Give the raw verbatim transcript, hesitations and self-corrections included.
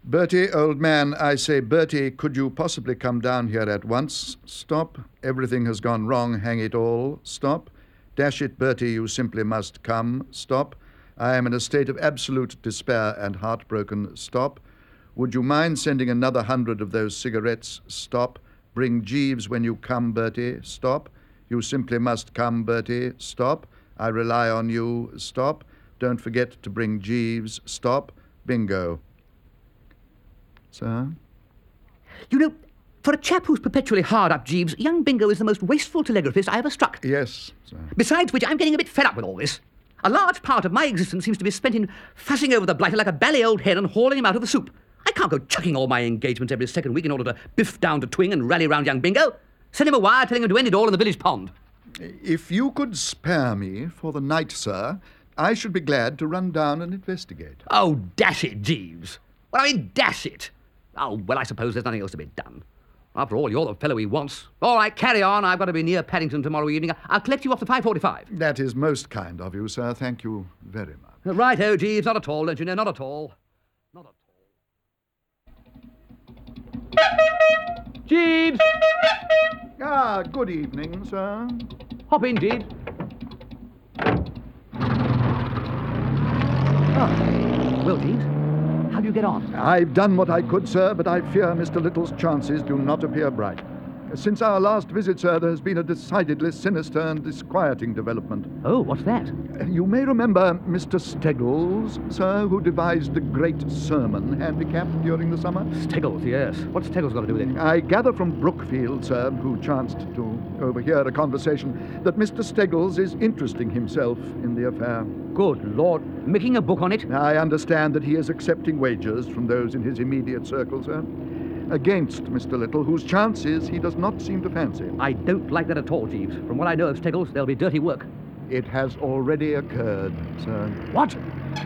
Bertie, old man, I say, Bertie, could you possibly come down here at once? Stop. Everything has gone wrong, hang it all. Stop. Dash it, Bertie, you simply must come. Stop. I am in a state of absolute despair and heartbroken. Stop. Would you mind sending another hundred of those cigarettes? Stop. Bring Jeeves when you come, Bertie. Stop. You simply must come, Bertie. Stop. I rely on you. Stop. Don't forget to bring Jeeves. Stop. Bingo. Sir? You know, for a chap who's perpetually hard up Jeeves, young Bingo is the most wasteful telegraphist I ever struck. Yes, sir. Besides which, I'm getting a bit fed up with all this. A large part of my existence seems to be spent in fussing over the blighter like a bally old hen and hauling him out of the soup. I can't go chucking all my engagements every second week in order to biff down to Twing and rally round young Bingo. Send him a wire telling him to end it all in the village pond. If you could spare me for the night, sir, I should be glad to run down and investigate. Oh, dash it, Jeeves. Well, I mean, dash it. Oh, well, I suppose there's nothing else to be done. After all, you're the fellow he wants. All right, carry on. I've got to be near Paddington tomorrow evening. I'll collect you off the five forty-five. That is most kind of you, sir. Thank you very much. Right-o, Jeeves. Not at all, don't you know? Not at all. Not at all. Jeeves! Ah, good evening, sir. Hop in, Jeeves. Oh, well, Jeeves, how do you get on? I've done what I could, sir, but I fear Mister Little's chances do not appear bright. Since our last visit, sir, there has been a decidedly sinister and disquieting development. Oh, what's that? You may remember Mister Steggles, sir, who devised the great sermon handicapped during the summer? Steggles, yes. What's Steggles got to do with it? I gather from Brookfield, sir, who chanced to overhear a conversation, that Mister Steggles is interesting himself in the affair. Good Lord. Making a book on it? I understand that he is accepting wagers from those in his immediate circle, sir, against Mister Little, whose chances he does not seem to fancy. I don't like that at all, Jeeves. From what I know of Steggles, there'll be dirty work. It has already occurred, sir. What?